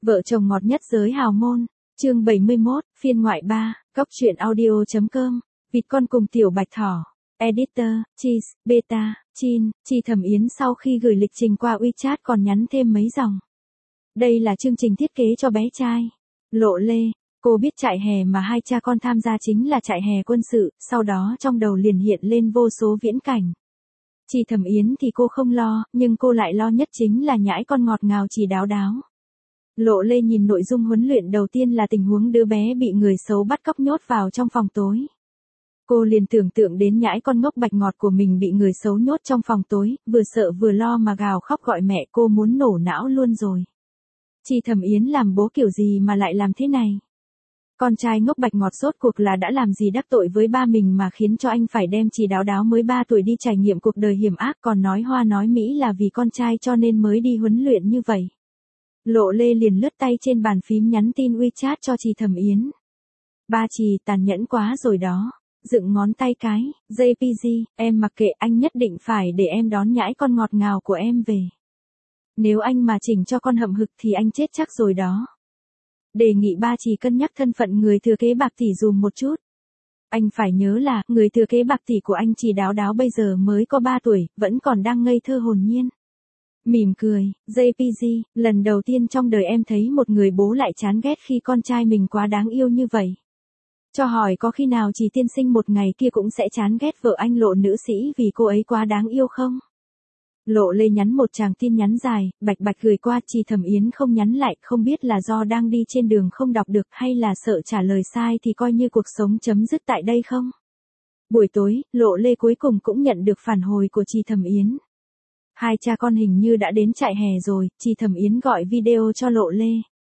Vợ chồng ngọt nhất giới hào môn, chương 71, phiên ngoại 3, góc truyện audio.com, vịt con cùng tiểu bạch thỏ, editor, cheese, beta, chin, Chi Thẩm Yến sau khi gửi lịch trình qua WeChat còn nhắn thêm mấy dòng. Đây là chương trình thiết kế cho bé trai. Lộ Lê, cô biết trại hè mà hai cha con tham gia chính là trại hè quân sự, sau đó trong đầu liền hiện lên vô số viễn cảnh. Chi Thẩm Yến thì cô không lo, nhưng cô lại lo nhất chính là nhãi con ngọt ngào Chi Đáo Đáo. Lộ Lê nhìn nội dung huấn luyện đầu tiên là tình huống đứa bé bị người xấu bắt cóc nhốt vào trong phòng tối. Cô liền tưởng tượng đến nhãi con ngốc bạch ngọt của mình bị người xấu nhốt trong phòng tối, vừa sợ vừa lo mà gào khóc gọi mẹ, cô muốn nổ não luôn rồi. Chi Thẩm Yến làm bố kiểu gì mà lại làm thế này? Con trai ngốc bạch ngọt rốt cuộc là đã làm gì đắc tội với ba mình mà khiến cho anh phải đem Chi Đáo Đáo mới 3 tuổi đi trải nghiệm cuộc đời hiểm ác, còn nói hoa nói mỹ là vì con trai cho nên mới đi huấn luyện như vậy. Lộ Lê liền lướt tay trên bàn phím nhắn tin WeChat cho Chi Thẩm Yến. Ba Chi, tàn nhẫn quá rồi đó. Dựng ngón tay cái, JPG, em mặc kệ, anh nhất định phải để em đón nhãi con ngọt ngào của em về. Nếu anh mà chỉnh cho con hậm hực thì anh chết chắc rồi đó. Đề nghị ba Chi cân nhắc thân phận người thừa kế bạc tỷ dùm một chút. Anh phải nhớ là, người thừa kế bạc tỷ của anh Chi Đáo Đáo bây giờ mới có 3 tuổi, vẫn còn đang ngây thơ hồn nhiên. Mỉm cười, JPG, lần đầu tiên trong đời em thấy một người bố lại chán ghét khi con trai mình quá đáng yêu như vậy. Cho hỏi có khi nào Chi tiên sinh một ngày kia cũng sẽ chán ghét vợ anh Lộ nữ sĩ vì cô ấy quá đáng yêu không? Lộ Lê nhắn một tràng tin nhắn dài, bạch bạch gửi qua. Chi Thẩm Yến không nhắn lại, không biết là do đang đi trên đường không đọc được hay là sợ trả lời sai thì coi như cuộc sống chấm dứt tại đây không? Buổi tối, Lộ Lê cuối cùng cũng nhận được phản hồi của Chi Thẩm Yến. Hai cha con hình như đã đến trại hè rồi, Chi Thẩm Yến gọi video cho Lộ Lê.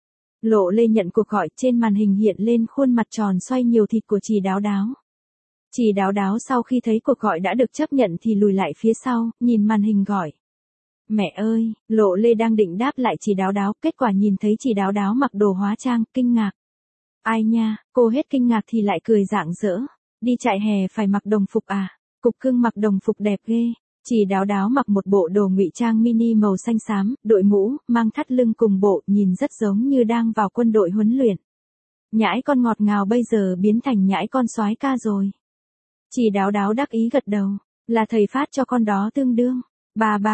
Lộ Lê nhận cuộc gọi, trên màn hình hiện lên khuôn mặt tròn xoay nhiều thịt của Chi Đáo Đáo. Chi Đáo Đáo sau khi thấy cuộc gọi đã được chấp nhận thì lùi lại phía sau, nhìn màn hình gọi. Mẹ ơi, Lộ Lê đang định đáp lại Chi Đáo Đáo, kết quả nhìn thấy Chi Đáo Đáo mặc đồ hóa trang, kinh ngạc. Ai nha, cô hết kinh ngạc thì lại cười rạng rỡ. Đi trại hè phải mặc đồng phục à? Cục cưng mặc đồng phục đẹp ghê. Chi Đáo Đáo mặc một bộ đồ ngụy trang mini màu xanh xám, đội mũ, mang thắt lưng cùng bộ, nhìn rất giống như đang vào quân đội huấn luyện. Nhãi con ngọt ngào bây giờ biến thành nhãi con soái ca rồi. Chi Đáo Đáo đắc ý gật đầu, là thầy phát cho con đó tương đương. Ba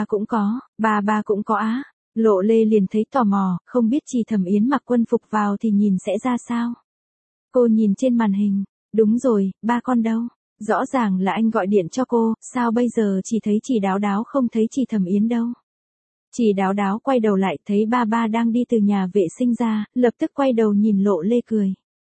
cũng có á. Lộ Lê liền thấy tò mò, không biết Chi Thẩm Yến mặc quân phục vào thì nhìn sẽ ra sao. Cô nhìn trên màn hình, đúng rồi, ba con đâu? Rõ ràng là anh gọi điện cho cô, sao bây giờ chỉ thấy Chi Đáo Đáo không thấy Chi Thẩm Yến đâu? Chi Đáo Đáo quay đầu lại thấy ba đang đi từ nhà vệ sinh ra, lập tức quay đầu nhìn Lộ Lê cười.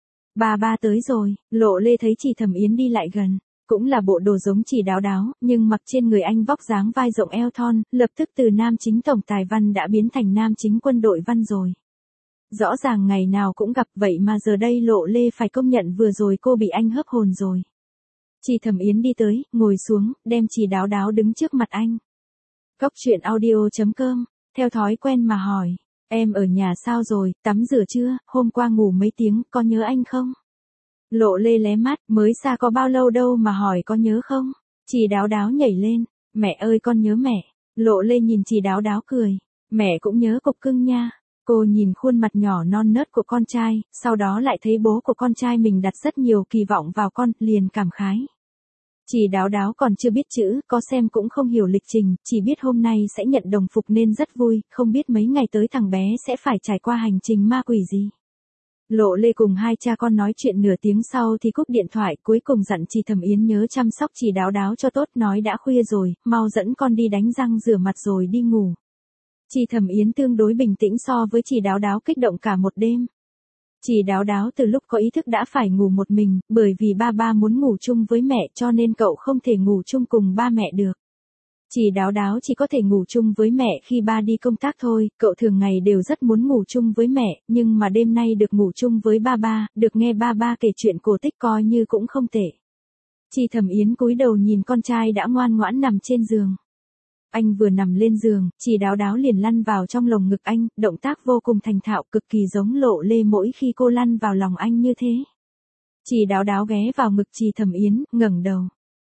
Ba tới rồi. Lộ Lê thấy Chi Thẩm Yến đi lại gần, cũng là bộ đồ giống Chi Đáo Đáo, nhưng mặc trên người anh vóc dáng vai rộng eo thon, lập tức từ nam chính tổng tài văn đã biến thành nam chính quân đội văn rồi. Rõ ràng ngày nào cũng gặp vậy mà giờ đây Lộ Lê phải công nhận vừa rồi cô bị anh hớp hồn rồi. Chi Thẩm Yến đi tới, ngồi xuống, đem Chi Đáo Đáo đứng trước mặt anh. Góc truyện audio.com, theo thói quen mà hỏi, em ở nhà sao rồi, tắm rửa chưa, hôm qua ngủ mấy tiếng, có nhớ anh không? Lộ Lê lé mắt, mới xa có bao lâu đâu mà hỏi có nhớ không? Chi Đáo Đáo nhảy lên, mẹ ơi con nhớ mẹ. Lộ Lê nhìn Chi Đáo Đáo cười, mẹ cũng nhớ cục cưng nha. Cô nhìn khuôn mặt nhỏ non nớt của con trai, sau đó lại thấy bố của con trai mình đặt rất nhiều kỳ vọng vào con, liền cảm khái. Chi Đáo Đáo còn chưa biết chữ, có xem cũng không hiểu lịch trình, chỉ biết hôm nay sẽ nhận đồng phục nên rất vui, không biết mấy ngày tới thằng bé sẽ phải trải qua hành trình ma quỷ gì. Lộ Lê cùng hai cha con nói chuyện nửa tiếng sau thì cúp điện thoại, cuối cùng dặn Chi Thẩm Yến nhớ chăm sóc Chi Đáo Đáo cho tốt, nói đã khuya rồi, mau dẫn con đi đánh răng rửa mặt rồi đi ngủ. Chi Thẩm Yến tương đối bình tĩnh so với Chi Đáo Đáo kích động cả một đêm. Chi Đáo Đáo từ lúc có ý thức đã phải ngủ một mình, bởi vì ba muốn ngủ chung với mẹ cho nên cậu không thể ngủ chung cùng ba mẹ được. Chi Đáo Đáo chỉ có thể ngủ chung với mẹ khi ba đi công tác thôi, cậu thường ngày đều rất muốn ngủ chung với mẹ, nhưng mà đêm nay được ngủ chung với ba, được nghe ba kể chuyện cổ tích coi như cũng không tệ. Chi Thẩm Yến cúi đầu nhìn con trai đã ngoan ngoãn nằm trên giường. Anh vừa nằm lên giường, Chi Đáo Đáo liền lăn vào trong lồng ngực anh, động tác vô cùng thành thạo, cực kỳ giống Lộ Lê mỗi khi cô lăn vào lòng anh như thế. Chi Đáo Đáo ghé vào ngực Chi Thẩm Yến, ngẩng đầu.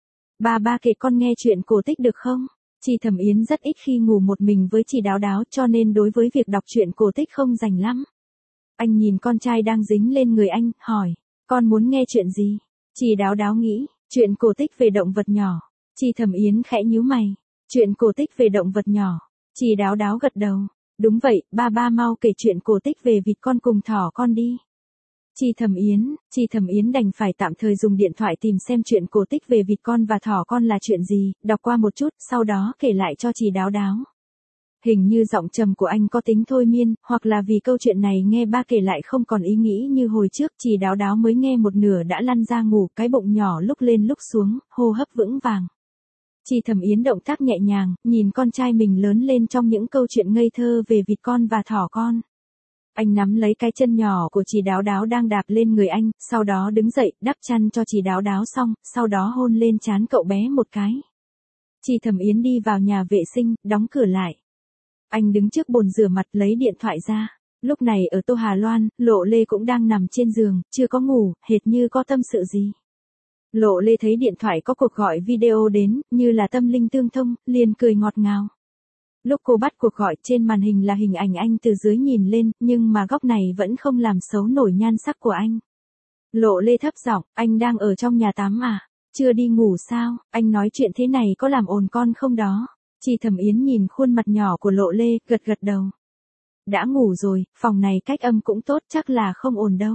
Ba kể con nghe chuyện cổ tích được không? Chi Thẩm Yến rất ít khi ngủ một mình với Chi Đáo Đáo cho nên đối với việc đọc truyện cổ tích không rành lắm. Anh nhìn con trai đang dính lên người anh, hỏi, con muốn nghe chuyện gì? Chị Đáo Đáo nghĩ, chuyện cổ tích về động vật nhỏ. Chị Thẩm Yến khẽ nhíu mày, chuyện cổ tích về động vật nhỏ. Chị Đáo Đáo gật đầu, đúng vậy, ba mau kể chuyện cổ tích về vịt con cùng thỏ con đi. Chị Thẩm Yến đành phải tạm thời dùng điện thoại tìm xem chuyện cổ tích về vịt con và thỏ con là chuyện gì, đọc qua một chút, sau đó kể lại cho chị Đáo Đáo. Hình như giọng trầm của anh có tính thôi miên, hoặc là vì câu chuyện này nghe ba kể lại không còn ý nghĩ như hồi trước, chị Đáo Đáo mới nghe một nửa đã lăn ra ngủ, cái bụng nhỏ lúc lên lúc xuống, hô hấp vững vàng. Chị Thẩm Yến động tác nhẹ nhàng, nhìn con trai mình lớn lên trong những câu chuyện ngây thơ về vịt con và thỏ con. Anh nắm lấy cái chân nhỏ của chị Đáo Đáo đang đạp lên người anh, sau đó đứng dậy, đắp chăn cho chị Đáo Đáo xong, sau đó hôn lên trán cậu bé một cái. Chị Thẩm Yến đi vào nhà vệ sinh, đóng cửa lại. Anh đứng trước bồn rửa mặt lấy điện thoại ra. Lúc này ở Tô Hà Loan, Lộ Lê cũng đang nằm trên giường, chưa có ngủ, hệt như có tâm sự gì. Lộ Lê thấy điện thoại có cuộc gọi video đến, như là tâm linh tương thông, liền cười ngọt ngào. Lúc cô bắt cuộc gọi trên màn hình là hình ảnh anh từ dưới nhìn lên, nhưng mà góc này vẫn không làm xấu nổi nhan sắc của anh. Lộ Lê thấp giọng, anh đang ở trong nhà tắm à? Chưa đi ngủ sao? Anh nói chuyện thế này có làm ồn con không đó? Chị Thẩm Yến nhìn khuôn mặt nhỏ của Lộ Lê, gật gật đầu. Đã ngủ rồi, phòng này cách âm cũng tốt, chắc là không ồn đâu.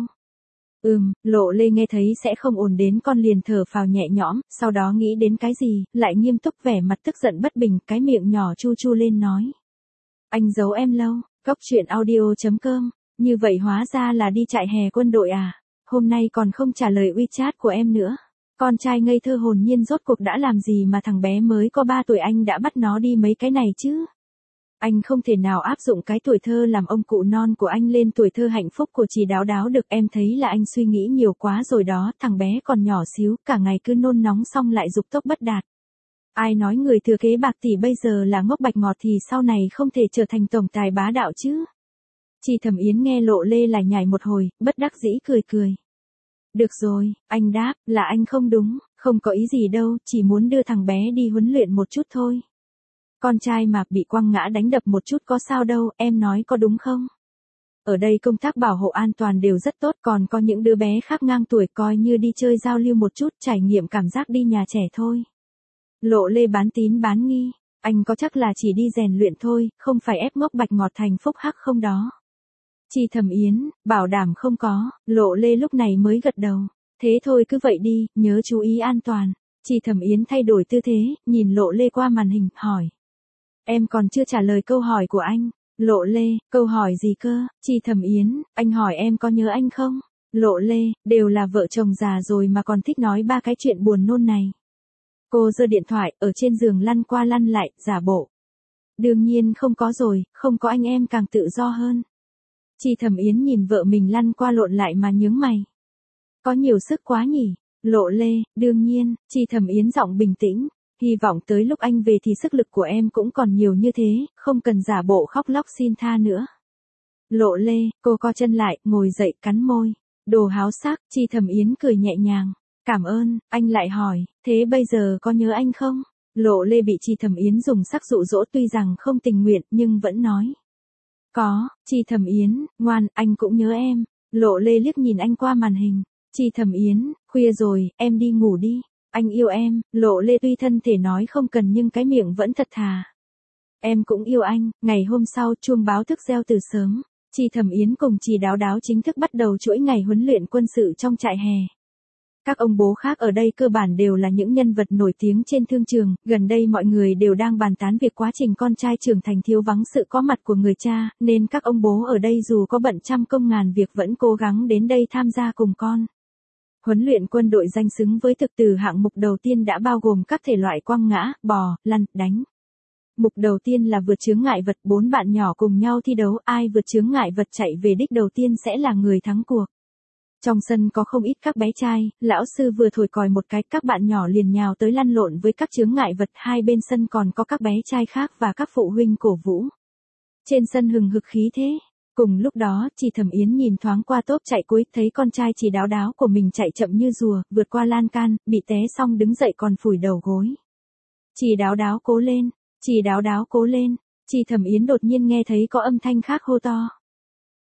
Lộ Lê nghe thấy sẽ không ồn đến con liền thở phào nhẹ nhõm, sau đó nghĩ đến cái gì, lại nghiêm túc vẻ mặt tức giận bất bình, cái miệng nhỏ chu chu lên nói. Anh giấu em lâu, Cóc Truyện Audio.com, như vậy hóa ra là đi trại hè quân đội à, hôm nay còn không trả lời WeChat của em nữa. Con trai ngây thơ hồn nhiên rốt cuộc đã làm gì mà thằng bé mới có 3 tuổi anh đã bắt nó đi mấy cái này chứ? Anh không thể nào áp dụng cái tuổi thơ làm ông cụ non của anh lên tuổi thơ hạnh phúc của chị Đáo Đáo được, em thấy là anh suy nghĩ nhiều quá rồi đó, thằng bé còn nhỏ xíu, cả ngày cứ nôn nóng xong lại dục tốc bất đạt. Ai nói người thừa kế bạc tỷ bây giờ là ngốc bạch ngọt thì sau này không thể trở thành tổng tài bá đạo chứ? Chị Thẩm Yến nghe Lộ Lê lại nhảy một hồi, bất đắc dĩ cười cười. Được rồi, anh đáp, là anh không đúng, không có ý gì đâu, chỉ muốn đưa thằng bé đi huấn luyện một chút thôi. Con trai mà bị quăng ngã đánh đập một chút có sao đâu, em nói có đúng không? Ở đây công tác bảo hộ an toàn đều rất tốt, còn có những đứa bé khác ngang tuổi coi như đi chơi giao lưu một chút, trải nghiệm cảm giác đi nhà trẻ thôi. Lộ Lê bán tín bán nghi, anh có chắc là chỉ đi rèn luyện thôi, không phải ép ngốc bạch ngọt thành phúc hắc không đó? Chị Thẩm Yến, bảo đảm không có, Lộ Lê lúc này mới gật đầu. Thế thôi cứ vậy đi, nhớ chú ý an toàn. Chị Thẩm Yến thay đổi tư thế, nhìn Lộ Lê qua màn hình, hỏi. Em còn chưa trả lời câu hỏi của anh. Lộ Lê, câu hỏi gì cơ? Chị Thẩm Yến, anh hỏi em có nhớ anh không? Lộ Lê, đều là vợ chồng già rồi mà còn thích nói ba cái chuyện buồn nôn này. Cô giơ điện thoại, ở trên giường lăn qua lăn lại, giả bộ. Đương nhiên không có rồi, không có anh em càng tự do hơn. Chị Thẩm Yến nhìn vợ mình lăn qua lộn lại mà nhướng mày. Có nhiều sức quá nhỉ? Lộ Lê, đương nhiên, chị Thẩm Yến giọng bình tĩnh. Hy vọng tới lúc anh về thì sức lực của em cũng còn nhiều như thế, không cần giả bộ khóc lóc xin tha nữa. Lộ Lê, cô co chân lại, ngồi dậy, cắn môi. Đồ háo sắc, chị Thẩm Yến cười nhẹ nhàng. Cảm ơn, anh lại hỏi, thế bây giờ có nhớ anh không? Lộ Lê bị chị Thẩm Yến dùng sắc dụ dỗ tuy rằng không tình nguyện nhưng vẫn nói. Có, chị Thẩm Yến, ngoan, anh cũng nhớ em. Lộ Lê liếc nhìn anh qua màn hình. Chị Thẩm Yến, khuya rồi, em đi ngủ đi. Anh yêu em, Lộ Lê tuy thân thể nói không cần nhưng cái miệng vẫn thật thà. Em cũng yêu anh. Ngày hôm sau chuông báo thức reo từ sớm. Chị Thẩm Yến cùng chị Đáo Đáo chính thức bắt đầu chuỗi ngày huấn luyện quân sự trong trại hè. Các ông bố khác ở đây cơ bản đều là những nhân vật nổi tiếng trên thương trường, gần đây mọi người đều đang bàn tán việc quá trình con trai trưởng thành thiếu vắng sự có mặt của người cha, nên các ông bố ở đây dù có bận trăm công ngàn việc vẫn cố gắng đến đây tham gia cùng con. Huấn luyện quân đội danh xứng với thực từ hạng mục đầu tiên đã bao gồm các thể loại quăng ngã, bò, lăn, đánh. Mục đầu tiên là vượt chướng ngại vật, 4 bạn nhỏ cùng nhau thi đấu, ai vượt chướng ngại vật chạy về đích đầu tiên sẽ là người thắng cuộc. Trong sân có không ít các bé trai, lão sư vừa thổi còi một cái, các bạn nhỏ liền nhào tới lăn lộn với các chướng ngại vật, hai bên sân còn có các bé trai khác và các phụ huynh cổ vũ. Trên sân hừng hực khí thế. Cùng lúc đó, chị Thẩm Yến nhìn thoáng qua tốp chạy cuối, thấy con trai chị Đáo Đáo của mình chạy chậm như rùa, vượt qua lan can, bị té xong đứng dậy còn phủi đầu gối. Chị Đáo Đáo cố lên, chị Đáo Đáo cố lên. Chị Thẩm Yến đột nhiên nghe thấy có âm thanh khác hô to.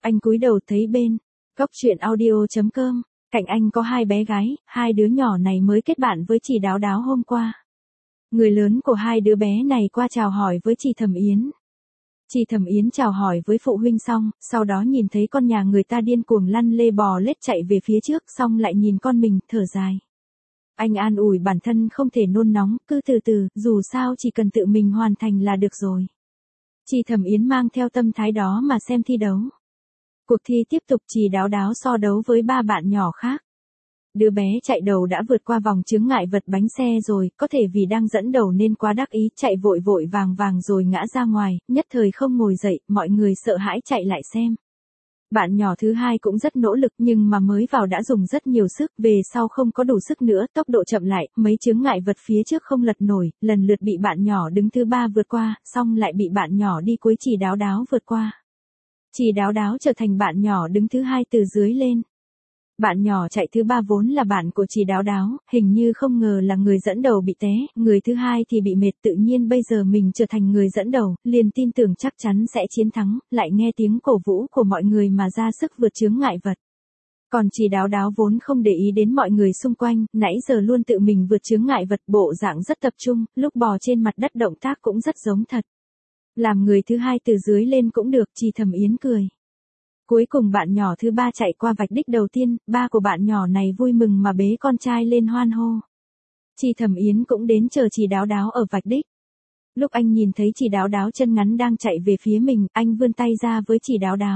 Anh cúi đầu thấy bên góc chuyện audio.com, cạnh anh có hai bé gái, hai đứa nhỏ này mới kết bạn với chị Đáo Đáo hôm qua. Người lớn của hai đứa bé này qua chào hỏi với chị Thẩm Yến. Chị Thẩm Yến chào hỏi với phụ huynh xong, sau đó nhìn thấy con nhà người ta điên cuồng lăn lê bò lết chạy về phía trước, xong lại nhìn con mình, thở dài. Anh an ủi bản thân không thể nôn nóng, cứ từ từ, dù sao chỉ cần tự mình hoàn thành là được rồi. Chị Thẩm Yến mang theo tâm thái đó mà xem thi đấu. Cuộc thi tiếp tục, chị Đáo Đáo so đấu với ba bạn nhỏ khác. Đứa bé chạy đầu đã vượt qua vòng chướng ngại vật bánh xe rồi, có thể vì đang dẫn đầu nên quá đắc ý, chạy vội vội vàng rồi ngã ra ngoài, nhất thời không ngồi dậy, mọi người sợ hãi chạy lại xem. Bạn nhỏ thứ hai cũng rất nỗ lực nhưng mà mới vào đã dùng rất nhiều sức, về sau không có đủ sức nữa, tốc độ chậm lại, mấy chướng ngại vật phía trước không lật nổi, lần lượt bị bạn nhỏ đứng thứ ba vượt qua, xong lại bị bạn nhỏ đi cuối chị Đáo Đáo vượt qua. Chị Đáo Đáo trở thành bạn nhỏ đứng thứ hai từ dưới lên. Bạn nhỏ chạy thứ ba vốn là bạn của chị Đáo Đáo, hình như không ngờ là người dẫn đầu bị té, người thứ hai thì bị mệt, tự nhiên bây giờ mình trở thành người dẫn đầu, liền tin tưởng chắc chắn sẽ chiến thắng, lại nghe tiếng cổ vũ của mọi người mà ra sức vượt chướng ngại vật. Còn chị Đáo Đáo vốn không để ý đến mọi người xung quanh, nãy giờ luôn tự mình vượt chướng ngại vật, bộ dạng rất tập trung, lúc bò trên mặt đất động tác cũng rất giống thật. Làm người thứ hai từ dưới lên cũng được, chị Thẩm Yến cười. Cuối cùng bạn nhỏ thứ ba chạy qua vạch đích đầu tiên, ba của bạn nhỏ này vui mừng mà bế con trai lên hoan hô. Chị Thẩm Yến cũng đến chờ chị Đáo Đáo ở vạch đích. Lúc anh nhìn thấy chị Đáo Đáo chân ngắn đang chạy về phía mình, anh vươn tay ra với chị Đáo Đáo.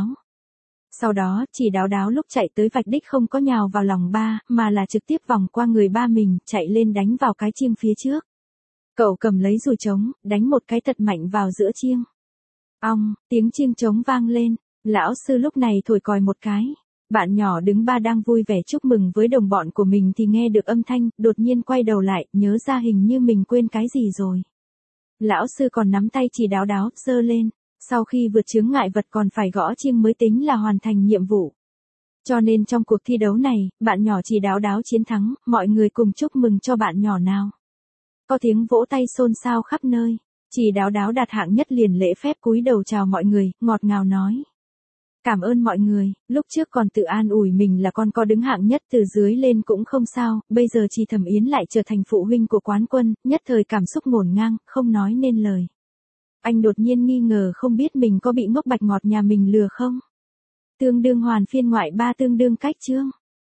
Sau đó, chị Đáo Đáo lúc chạy tới vạch đích không có nhào vào lòng ba, mà là trực tiếp vòng qua người ba mình, chạy lên đánh vào cái chiêng phía trước. Cậu cầm lấy dùi trống, đánh một cái thật mạnh vào giữa chiêng. Ong, tiếng chiêng trống vang lên. Lão sư lúc này thổi còi một cái. Bạn nhỏ đứng ba đang vui vẻ chúc mừng với đồng bọn của mình thì nghe được âm thanh, đột nhiên quay đầu lại, nhớ ra hình như mình quên cái gì rồi. Lão sư còn nắm tay chị Đáo Đáo, giơ lên. Sau khi vượt chướng ngại vật còn phải gõ chiêng mới tính là hoàn thành nhiệm vụ. Cho nên trong cuộc thi đấu này, bạn nhỏ chị Đáo Đáo chiến thắng, mọi người cùng chúc mừng cho bạn nhỏ nào. Có tiếng vỗ tay xôn xao khắp nơi. Chị Đáo Đáo đạt hạng nhất liền lễ phép cúi đầu chào mọi người, ngọt ngào nói. Cảm ơn mọi người, lúc trước còn tự an ủi mình là con có đứng hạng nhất từ dưới lên cũng không sao, bây giờ chị Thẩm Yến lại trở thành phụ huynh của quán quân, nhất thời cảm xúc ngổn ngang, không nói nên lời. Anh đột nhiên nghi ngờ không biết mình có bị ngốc bạch ngọt nhà mình lừa không? Tương đương hoàn phiên ngoại 3 tương đương cách chương.